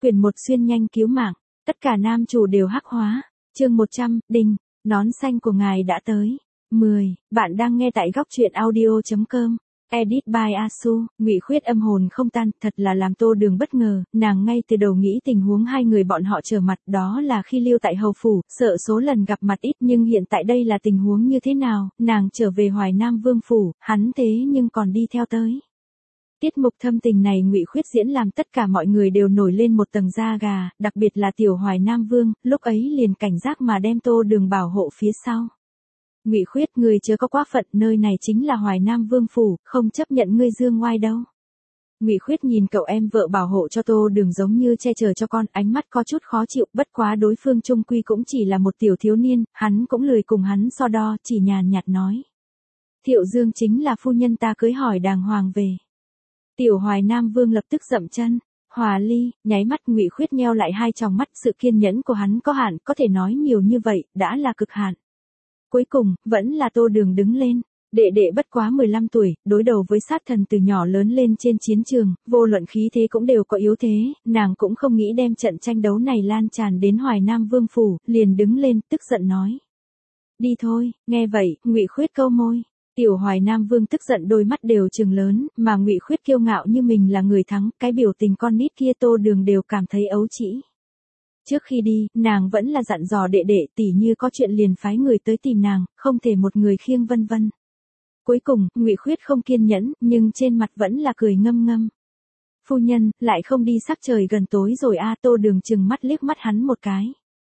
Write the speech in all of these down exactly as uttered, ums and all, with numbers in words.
Quyền một xuyên nhanh cứu mạng, tất cả nam chủ đều hắc hóa. Chương một trăm, Đình, nón xanh của ngài đã tới. mười, bạn đang nghe tại góc truyện audio chấm com. Edit by Asu, Ngụy Khuyết âm hồn không tan, thật là làm Tô Đường bất ngờ, nàng ngay từ đầu nghĩ tình huống hai người bọn họ trở mặt đó là khi lưu tại hầu phủ, sợ số lần gặp mặt ít, nhưng hiện tại đây là tình huống như thế nào, nàng trở về Hoài Nam Vương phủ, hắn thế nhưng còn đi theo tới. Tiết mục thâm tình này Ngụy Khuyết diễn làm tất cả mọi người đều nổi lên một tầng da gà, đặc biệt là tiểu Hoài Nam Vương, lúc ấy liền cảnh giác mà đem Tô Đường bảo hộ phía sau. Ngụy Khuyết, ngươi chớ có quá phận, nơi này chính là Hoài Nam Vương phủ, không chấp nhận ngươi dương ngoai đâu. Ngụy Khuyết nhìn cậu em vợ bảo hộ cho Tô Đường giống như che chở cho con, ánh mắt có chút khó chịu, bất quá đối phương chung quy cũng chỉ là một tiểu thiếu niên, hắn cũng lười cùng hắn so đo, chỉ nhàn nhạt nói. Thiệu Dương chính là phu nhân ta cưới hỏi đàng hoàng về. Tiểu Hoài Nam Vương lập tức dậm chân. Hòa ly, nháy mắt Ngụy Khuyết nheo lại hai tròng mắt, sự kiên nhẫn của hắn có hạn, có thể nói nhiều như vậy, đã là cực hạn. Cuối cùng, vẫn là Tô Đường đứng lên. Đệ đệ bất quá mười lăm tuổi, đối đầu với sát thần từ nhỏ lớn lên trên chiến trường, vô luận khí thế cũng đều có yếu thế, nàng cũng không nghĩ đem trận tranh đấu này lan tràn đến Hoài Nam Vương phủ, liền đứng lên, tức giận nói. Đi thôi, nghe vậy, Ngụy Khuyết câu môi. Tiểu Hoài Nam Vương tức giận đôi mắt đều trừng lớn, mà Ngụy Khuyết kiêu ngạo như mình là người thắng, cái biểu tình con nít kia Tô Đường đều cảm thấy ấu trĩ. Trước khi đi, nàng vẫn là dặn dò đệ đệ tỉ như có chuyện liền phái người tới tìm nàng, không thể một người khiêng vân vân. Cuối cùng, Ngụy Khuyết không kiên nhẫn, nhưng trên mặt vẫn là cười ngâm ngâm. Phu nhân, lại không đi, sắc trời gần tối rồi a. Tô Đường chừng mắt liếc mắt hắn một cái.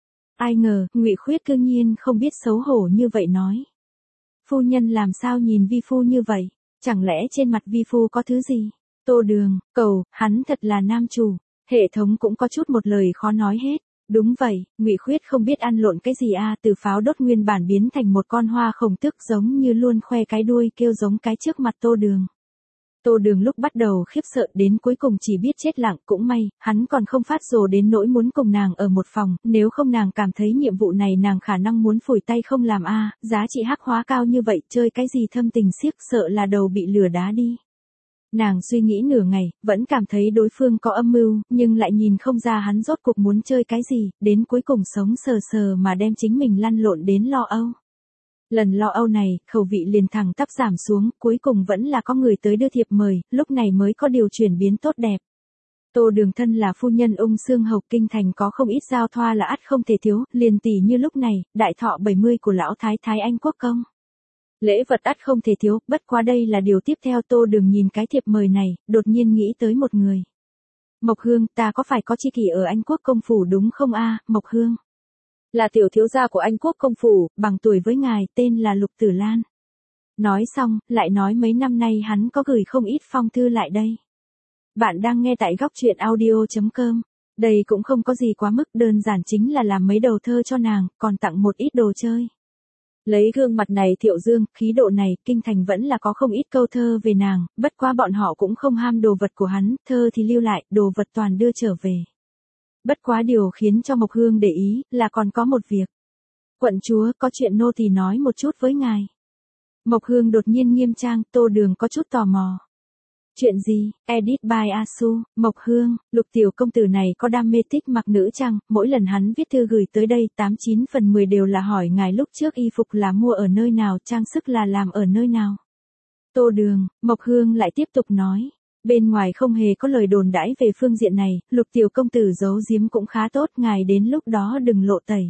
Ai ngờ, Ngụy Khuyết cương nhiên không biết xấu hổ như vậy nói. Phu nhân làm sao nhìn vi phu như vậy, chẳng lẽ trên mặt vi phu có thứ gì? Tô Đường, cầu, hắn thật là nam chủ. Hệ thống cũng có chút một lời khó nói hết. Đúng vậy, Ngụy Khuyết không biết ăn lộn cái gì a, từ pháo đốt nguyên bản biến thành một con hoa khổng tước giống như luôn khoe cái đuôi kêu giống cái trước mặt Tô Đường. Tô Đường lúc bắt đầu khiếp sợ đến cuối cùng chỉ biết chết lặng, cũng may, hắn còn không phát rồ đến nỗi muốn cùng nàng ở một phòng, nếu không nàng cảm thấy nhiệm vụ này nàng khả năng muốn phủi tay không làm a, giá trị hắc hóa cao như vậy, chơi cái gì thâm tình xiếc, sợ là đầu bị lửa đá đi. Nàng suy nghĩ nửa ngày, vẫn cảm thấy đối phương có âm mưu, nhưng lại nhìn không ra hắn rốt cuộc muốn chơi cái gì, đến cuối cùng sống sờ sờ mà đem chính mình lăn lộn đến lo âu. Lần lo âu này, khẩu vị liền thẳng tắp giảm xuống, cuối cùng vẫn là có người tới đưa thiệp mời, lúc này mới có điều chuyển biến tốt đẹp. Tô Đường thân là phu nhân ung xương hầu, kinh thành có không ít giao thoa là ắt không thể thiếu, liền tỷ như lúc này, đại thọ bảy mươi của lão thái thái Anh Quốc công. Lễ vật ắt không thể thiếu, bất quá đây là điều tiếp theo. Tô Đường nhìn cái thiệp mời này, đột nhiên nghĩ tới một người. Mộc Hương, ta có phải có chi kỷ ở Anh Quốc công phủ đúng không a? Mộc Hương là tiểu thiếu gia của Anh Quốc công phủ, bằng tuổi với ngài, tên là Lục Tử Lan. Nói xong, lại nói mấy năm nay hắn có gửi không ít phong thư lại đây. Bạn đang nghe tại góc truyện audio chấm com. Đây cũng không có gì quá mức, đơn giản chính là làm mấy đầu thơ cho nàng, còn tặng một ít đồ chơi. Lấy gương mặt này Thiệu Dương, khí độ này, kinh thành vẫn là có không ít câu thơ về nàng, bất quá bọn họ cũng không ham đồ vật của hắn, thơ thì lưu lại, đồ vật toàn đưa trở về. Bất quá điều khiến cho Mộc Hương để ý, là còn có một việc. Quận chúa, có chuyện nô tỳ nói một chút với ngài. Mộc Hương đột nhiên nghiêm trang, Tô Đường có chút tò mò. Chuyện gì? Edit by Asu, Mộc Hương, Lục tiểu công tử này có đam mê thích mặc nữ trang, mỗi lần hắn viết thư gửi tới đây, tám chín phần mười đều là hỏi ngài lúc trước y phục là mua ở nơi nào, trang sức là làm ở nơi nào. Tô Đường, Mộc Hương lại tiếp tục nói. Bên ngoài không hề có lời đồn đãi về phương diện này, Lục tiểu công tử giấu giếm cũng khá tốt, ngài đến lúc đó đừng lộ tẩy.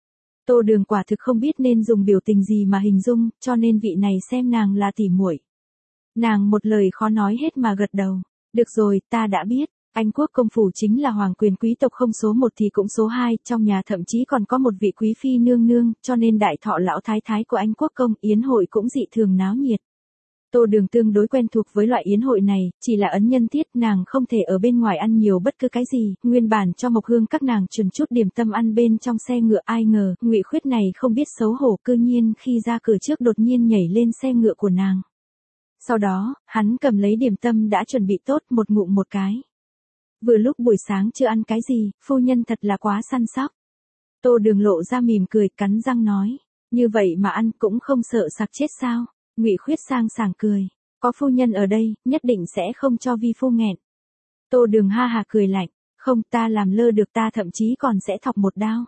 Tô Đường quả thực không biết nên dùng biểu tình gì mà hình dung, cho nên vị này xem nàng là tỉ muội. Nàng một lời khó nói hết mà gật đầu. Được rồi, ta đã biết. Anh Quốc công phủ chính là hoàng quyền quý tộc không số một thì cũng số hai, trong nhà thậm chí còn có một vị quý phi nương nương, cho nên đại thọ lão thái thái của Anh Quốc công yến hội cũng dị thường náo nhiệt. Tô Đường tương đối quen thuộc với loại yến hội này, chỉ là ấn nhân tiết, nàng không thể ở bên ngoài ăn nhiều bất cứ cái gì, nguyên bản cho Mộc Hương các nàng chuẩn chút điểm tâm ăn bên trong xe ngựa, ai ngờ, Ngụy Khuyết này không biết xấu hổ, cư nhiên khi ra cửa trước đột nhiên nhảy lên xe ngựa của nàng. Sau đó, hắn cầm lấy điểm tâm đã chuẩn bị tốt, một ngụm một cái. Vừa lúc buổi sáng chưa ăn cái gì, phu nhân thật là quá săn sóc. Tô Đường lộ ra mỉm cười, cắn răng nói, như vậy mà ăn cũng không sợ sặc chết sao? Ngụy Khuyết sang sảng cười, có phu nhân ở đây, nhất định sẽ không cho vi phu nghẹn. Tô Đường ha hà cười lạnh, Không, ta làm lơ được, ta thậm chí còn sẽ thọc một đao.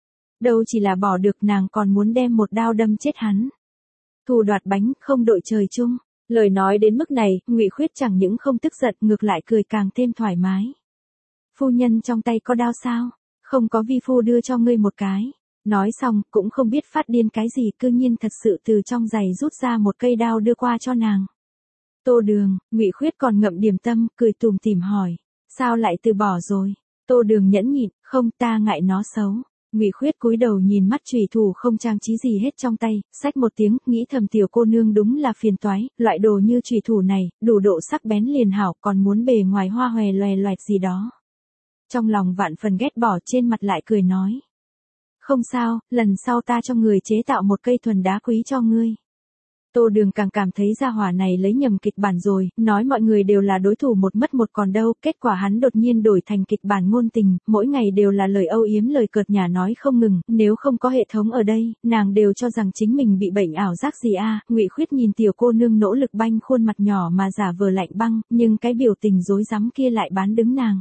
Đâu chỉ là bỏ được, nàng còn muốn đem một đao đâm chết hắn. Thù đoạt bánh, không đội trời chung. Lời nói đến mức này, Ngụy Khuyết chẳng những không tức giận, ngược lại cười càng thêm thoải mái. Phu nhân trong tay có đao sao? Không có, vi phu đưa cho ngươi một cái. Nói xong, cũng không biết phát điên cái gì, cư nhiên thật sự từ trong giày rút ra một cây đao đưa qua cho nàng. Tô Đường, Ngụy Khuyết còn ngậm điểm tâm, cười tủm tỉm hỏi, sao lại từ bỏ rồi? Tô Đường nhẫn nhịn, không, ta ngại nó xấu. Ngụy Khuyết cúi đầu nhìn mắt chùy thủ không trang trí gì hết trong tay, xách một tiếng, nghĩ thầm tiểu cô nương đúng là phiền toái, loại đồ như chùy thủ này, đủ độ sắc bén liền hảo, còn muốn bề ngoài hoa hòe loè loẹt gì đó. Trong lòng vạn phần ghét bỏ, trên mặt lại cười nói, không sao, lần sau ta cho người chế tạo một cây thuần đá quý cho ngươi. Tô Đường càng cảm thấy gia hỏa này lấy nhầm kịch bản rồi, nói mọi người đều là đối thủ một mất một còn đâu, kết quả hắn đột nhiên đổi thành kịch bản ngôn tình, mỗi ngày đều là lời âu yếm lời cợt nhả nói không ngừng, nếu không có hệ thống ở đây, nàng đều cho rằng chính mình bị bệnh ảo giác gì a. Ngụy Khuyết nhìn tiểu cô nương nỗ lực banh khuôn mặt nhỏ mà giả vờ lạnh băng, nhưng cái biểu tình rối rắm kia lại bán đứng nàng.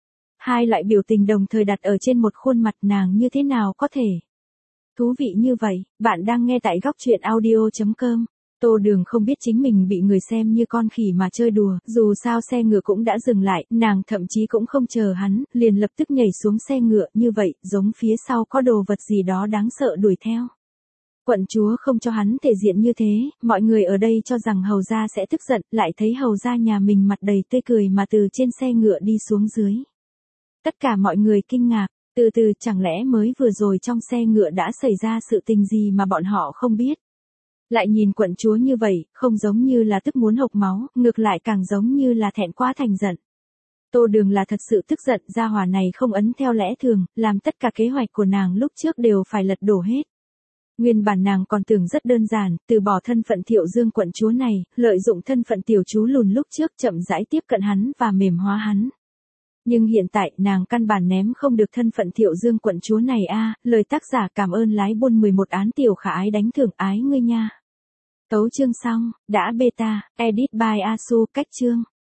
Hai loại biểu tình đồng thời đặt ở trên một khuôn mặt, nàng như thế nào có thể? Thú vị như vậy, bạn đang nghe tại góc truyện audio chấm com. Tô Đường không biết chính mình bị người xem như con khỉ mà chơi đùa, dù sao xe ngựa cũng đã dừng lại, nàng thậm chí cũng không chờ hắn, liền lập tức nhảy xuống xe ngựa, như vậy, giống phía sau có đồ vật gì đó đáng sợ đuổi theo. Quận chúa không cho hắn thể diện như thế, mọi người ở đây cho rằng hầu gia sẽ tức giận, lại thấy hầu gia nhà mình mặt đầy tươi cười mà từ trên xe ngựa đi xuống dưới. Tất cả mọi người kinh ngạc, từ từ, chẳng lẽ mới vừa rồi trong xe ngựa đã xảy ra sự tình gì mà bọn họ không biết. Lại nhìn quận chúa như vậy, không giống như là tức muốn hộc máu, ngược lại càng giống như là thẹn quá thành giận. Tô Đường là thật sự tức giận, gia hỏa này không ấn theo lẽ thường, làm tất cả kế hoạch của nàng lúc trước đều phải lật đổ hết. Nguyên bản nàng còn tưởng rất đơn giản, từ bỏ thân phận Thiệu Dương quận chúa này, lợi dụng thân phận tiểu chú lùn lúc trước chậm rãi tiếp cận hắn và mềm hóa hắn. Nhưng hiện tại, nàng căn bản ném không được thân phận Thiệu Dương quận chúa này a. Lời tác giả cảm ơn lái buôn mười một án tiểu khả ái đánh thưởng ái ngươi nha. Tấu chương xong, đã beta, edit by Asu, cách chương.